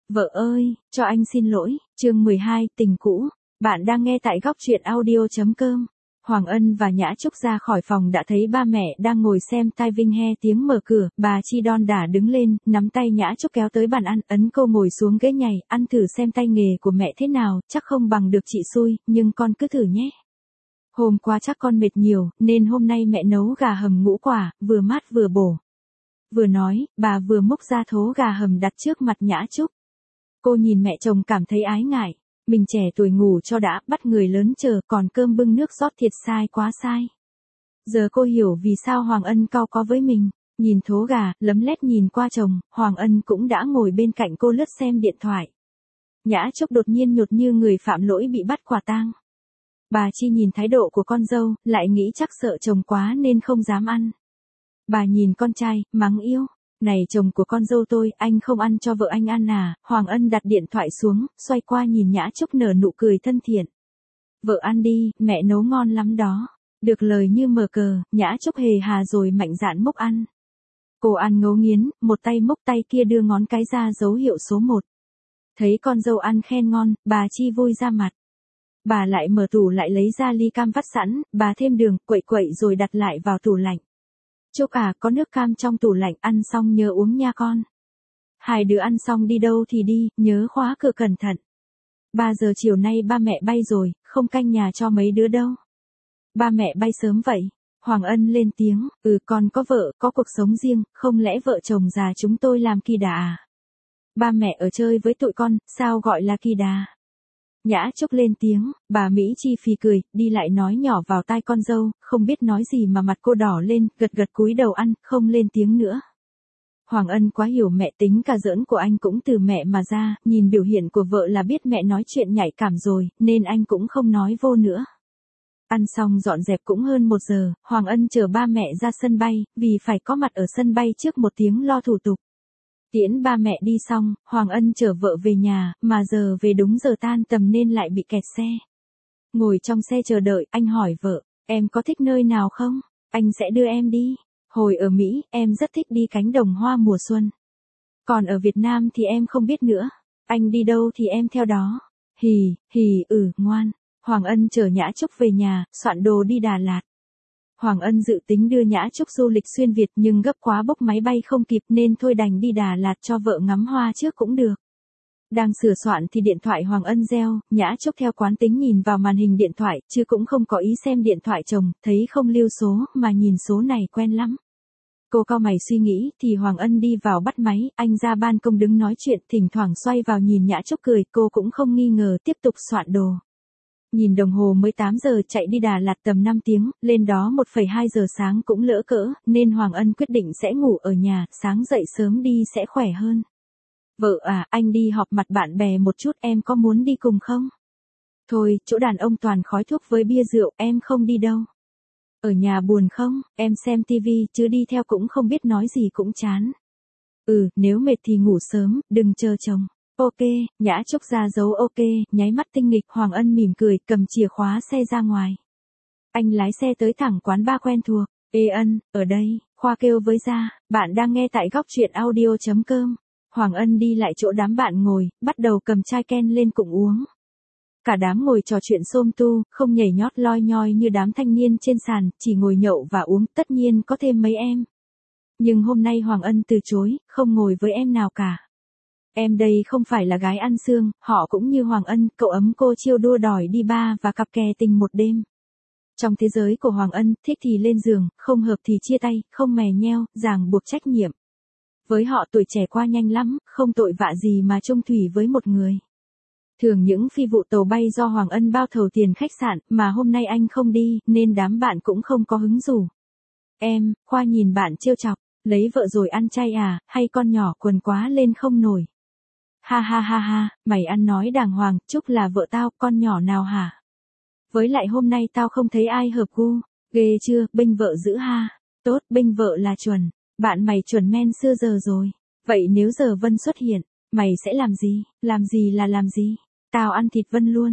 Vợ ơi, cho anh xin lỗi, chương 12, tình cũ. Bạn đang nghe tại góc truyện audio.com. Hoàng Ân và Nhã Trúc ra khỏi phòng đã thấy ba mẹ đang ngồi xem tai Vinh he tiếng mở cửa, bà Chi đon đả đứng lên, nắm tay Nhã Trúc kéo tới bàn ăn, ấn cô ngồi xuống ghế nhảy, ăn thử xem tay nghề của mẹ thế nào, chắc không bằng được chị xui, nhưng con cứ thử nhé. Hôm qua chắc con mệt nhiều, nên hôm nay mẹ nấu gà hầm ngũ quả, vừa mát vừa bổ. Vừa nói, bà vừa múc ra thố gà hầm đặt trước mặt Nhã Trúc. Cô nhìn mẹ chồng cảm thấy ái ngại, mình trẻ tuổi ngủ cho đã, bắt người lớn chờ, còn cơm bưng nước rót thiệt sai quá sai. Giờ cô hiểu vì sao Hoàng Ân cau có với mình, nhìn thố gà, lấm lét nhìn qua chồng, Hoàng Ân cũng đã ngồi bên cạnh cô lướt xem điện thoại. Nhã Trúc đột nhiên nhột như người phạm lỗi bị bắt quả tang. Bà Chi nhìn thái độ của con dâu, lại nghĩ chắc sợ chồng quá nên không dám ăn. Bà nhìn con trai, mắng yêu. Này chồng của con dâu tôi, anh không ăn cho vợ anh ăn à? Hoàng Ân đặt điện thoại xuống, xoay qua nhìn Nhã Trúc nở nụ cười thân thiện. Vợ ăn đi, mẹ nấu ngon lắm đó. Được lời như mở cờ, Nhã Trúc hề hà rồi mạnh dạn múc ăn. Cô ăn ngấu nghiến, một tay múc tay kia đưa ngón cái ra dấu hiệu số 1. Thấy con dâu ăn khen ngon, bà Chi vui ra mặt. Bà lại mở tủ lại lấy ra ly cam vắt sẵn, bà thêm đường, quậy quậy rồi đặt lại vào tủ lạnh. Trúc à, có nước cam trong tủ lạnh, ăn xong nhớ uống nha con. Hai đứa ăn xong đi đâu thì đi, nhớ khóa cửa cẩn thận. 3 giờ chiều nay ba mẹ bay rồi, không canh nhà cho mấy đứa đâu. Ba mẹ bay sớm vậy. Hoàng Ân lên tiếng, con có vợ, có cuộc sống riêng, không lẽ vợ chồng già chúng tôi làm kỳ đà à? Ba mẹ ở chơi với tụi con, sao gọi là kỳ đà? Nhã Trúc lên tiếng, bà Mỹ Chi phì cười, đi lại nói nhỏ vào tai con dâu, không biết nói gì mà mặt cô đỏ lên, gật gật cúi đầu ăn, không lên tiếng nữa. Hoàng Ân quá hiểu mẹ, tính cả giỡn của anh cũng từ mẹ mà ra, nhìn biểu hiện của vợ là biết mẹ nói chuyện nhạy cảm rồi, nên anh cũng không nói vô nữa. Ăn xong dọn dẹp cũng hơn 1 giờ, Hoàng Ân chở ba mẹ ra sân bay, vì phải có mặt ở sân bay trước 1 tiếng lo thủ tục. Tiễn ba mẹ đi xong, Hoàng Ân chở vợ về nhà, mà giờ về đúng giờ tan tầm nên lại bị kẹt xe. Ngồi trong xe chờ đợi, anh hỏi vợ, em có thích nơi nào không? Anh sẽ đưa em đi. Hồi ở Mỹ, em rất thích đi cánh đồng hoa mùa xuân. Còn ở Việt Nam thì em không biết nữa. Anh đi đâu thì em theo đó. Ngoan. Hoàng Ân chở Nhã Trúc về nhà, soạn đồ đi Đà Lạt. Hoàng Ân dự tính đưa Nhã Trúc du lịch xuyên Việt nhưng gấp quá bốc máy bay không kịp nên thôi đành đi Đà Lạt cho vợ ngắm hoa trước cũng được. Đang sửa soạn thì điện thoại Hoàng Ân reo, Nhã Trúc theo quán tính nhìn vào màn hình điện thoại, chứ cũng không có ý xem điện thoại chồng, thấy không lưu số mà nhìn số này quen lắm. Cô cau mày suy nghĩ thì Hoàng Ân đi vào bắt máy, anh ra ban công đứng nói chuyện, thỉnh thoảng xoay vào nhìn Nhã Trúc cười, cô cũng không nghi ngờ, tiếp tục soạn đồ. Nhìn đồng hồ mới 8 giờ, chạy đi Đà Lạt tầm 5 tiếng, lên đó 1,2 giờ sáng cũng lỡ cỡ, nên Hoàng Ân quyết định sẽ ngủ ở nhà, sáng dậy sớm đi sẽ khỏe hơn. Vợ à, anh đi họp mặt bạn bè một chút, em có muốn đi cùng không? Thôi, chỗ đàn ông toàn khói thuốc với bia rượu, em không đi đâu. Ở nhà buồn không, em xem tivi, chứ đi theo cũng không biết nói gì cũng chán. Nếu mệt thì ngủ sớm, đừng chờ chồng. Ok, Nhã Trúc ra dấu ok, nháy mắt tinh nghịch, Hoàng Ân mỉm cười, cầm chìa khóa xe ra ngoài. Anh lái xe tới thẳng quán bar quen thuộc. Ê Ân, ở đây, Khoa kêu với Gia, bạn đang nghe tại góc truyện audio.com. Hoàng Ân đi lại chỗ đám bạn ngồi, bắt đầu cầm chai ken lên cùng uống. Cả đám ngồi trò chuyện xôm tu, không nhảy nhót loi nhoi như đám thanh niên trên sàn, chỉ ngồi nhậu và uống, tất nhiên có thêm mấy em. Nhưng hôm nay Hoàng Ân từ chối, không ngồi với em nào cả. Em đây không phải là gái ăn xương, họ cũng như Hoàng Ân, cậu ấm cô chiêu đua đòi đi bar và cặp kè tình một đêm. Trong thế giới của Hoàng Ân, thích thì lên giường, không hợp thì chia tay, không mè nheo, ràng buộc trách nhiệm. Với họ tuổi trẻ qua nhanh lắm, không tội vạ gì mà chung thủy với một người. Thường những phi vụ tàu bay do Hoàng Ân bao thầu tiền khách sạn, mà hôm nay anh không đi, nên đám bạn cũng không có hứng rủ. Em, Khoa nhìn bạn trêu chọc, lấy vợ rồi ăn chay à, hay con nhỏ quần quá lên không nổi. Ha, mày ăn nói đàng hoàng, Trúc là vợ tao, con nhỏ nào hả? Với lại hôm nay tao không thấy ai hợp gu, ghê chưa, bênh vợ dữ ha. Tốt, bênh vợ là chuẩn, bạn mày chuẩn men xưa giờ rồi. Vậy nếu giờ Vân xuất hiện, mày sẽ làm gì? Làm gì là làm gì? Tao ăn thịt Vân luôn.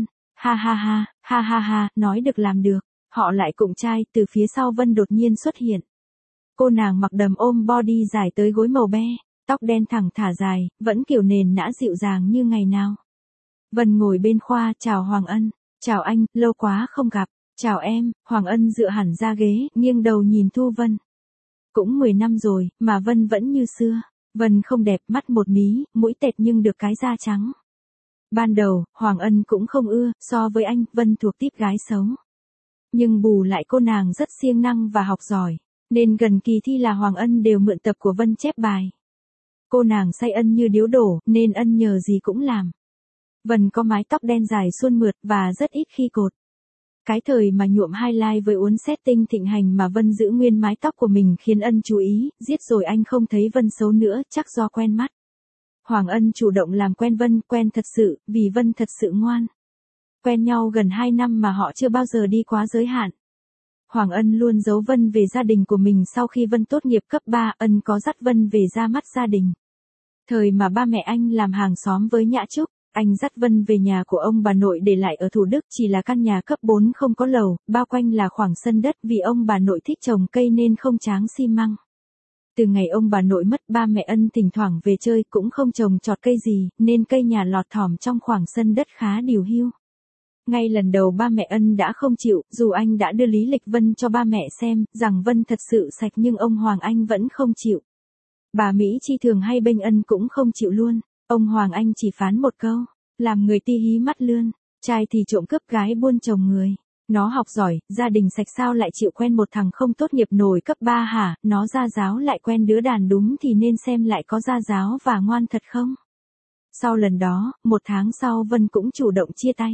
Ha, nói được làm được. Họ lại cùng trai, từ phía sau Vân đột nhiên xuất hiện. Cô nàng mặc đầm ôm body dài tới gối màu be. tóc đen thẳng thả dài, vẫn kiểu nền nã dịu dàng như ngày nào. Vân ngồi bên khoa, chào Hoàng Ân. Chào anh, lâu quá không gặp. Chào em, Hoàng Ân dựa hẳn ra ghế, nghiêng đầu nhìn Thu Vân. Cũng 10 năm rồi, mà Vân vẫn như xưa. Vân không đẹp, mắt một mí, mũi tẹt nhưng được cái da trắng. Ban đầu, Hoàng Ân cũng không ưa, so với anh, Vân thuộc típ gái xấu. Nhưng bù lại cô nàng rất siêng năng và học giỏi, nên gần kỳ thi là Hoàng Ân đều mượn tập của Vân chép bài. Cô nàng say Ân như điếu đổ, nên Ân nhờ gì cũng làm. Vân có mái tóc đen dài suôn mượt và rất ít khi cột. Cái thời mà nhuộm highlight với uốn setting thịnh hành mà Vân giữ nguyên mái tóc của mình khiến Ân chú ý, giết rồi anh không thấy Vân xấu nữa, chắc do quen mắt. Hoàng Ân chủ động làm quen Vân, quen thật sự, vì Vân thật sự ngoan. Quen nhau gần 2 năm mà họ chưa bao giờ đi quá giới hạn. Hoàng Ân luôn giấu Vân về gia đình của mình sau khi Vân tốt nghiệp cấp 3, Ân có dắt Vân về ra mắt gia đình. Thời mà ba mẹ anh làm hàng xóm với Nhã Trúc, anh dắt Vân về nhà của ông bà nội để lại ở Thủ Đức, chỉ là căn nhà cấp 4 không có lầu, bao quanh là khoảng sân đất vì ông bà nội thích trồng cây nên không tráng xi măng. Từ ngày ông bà nội mất, ba mẹ Ân thỉnh thoảng về chơi cũng không trồng trọt cây gì, nên cây nhà lọt thỏm trong khoảng sân đất khá điều hiu. Ngay lần đầu ba mẹ Ân đã không chịu, dù anh đã đưa lý lịch Vân cho ba mẹ xem, rằng Vân thật sự sạch nhưng ông Hoàng Anh vẫn không chịu. Bà Mỹ Chi thường hay bênh Ân cũng không chịu luôn, ông Hoàng Anh chỉ phán một câu, làm người ti hí mắt lươn, trai thì trộm cướp gái buôn chồng người. Nó học giỏi, gia đình sạch sao lại chịu quen một thằng không tốt nghiệp nổi cấp 3 hả, nó gia giáo lại quen đứa đàn đúng thì nên xem lại có gia giáo và ngoan thật không. Sau lần đó, 1 tháng sau Vân cũng chủ động chia tay.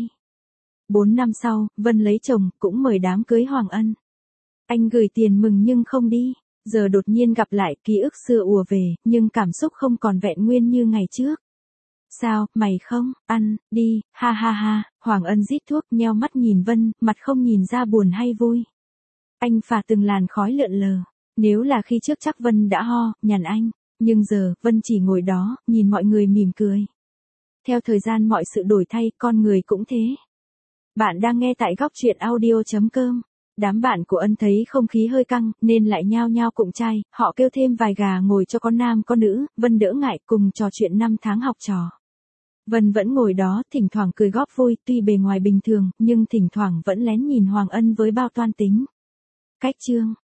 4 năm sau, Vân lấy chồng, cũng mời đám cưới Hoàng Ân. Anh gửi tiền mừng nhưng không đi, giờ đột nhiên gặp lại, ký ức xưa ùa về, nhưng cảm xúc không còn vẹn nguyên như ngày trước. Sao, mày không, ăn, đi, ha ha ha, Hoàng Ân rít thuốc, nheo mắt nhìn Vân, mặt không nhìn ra buồn hay vui. Anh phả từng làn khói lượn lờ, nếu là khi trước chắc Vân đã ho, nhằn anh, nhưng giờ, Vân chỉ ngồi đó, nhìn mọi người mỉm cười. Theo thời gian mọi sự đổi thay, con người cũng thế. Bạn đang nghe tại góc truyện audio.com. Đám bạn của Ân thấy không khí hơi căng, nên lại nhao nhao cụng chai, họ kêu thêm vài gà ngồi cho có nam có nữ, Vân đỡ ngại cùng trò chuyện 5 tháng học trò. Vân vẫn ngồi đó, thỉnh thoảng cười góp vui, tuy bề ngoài bình thường, nhưng thỉnh thoảng vẫn lén nhìn Hoàng Ân với bao toan tính. Cách chương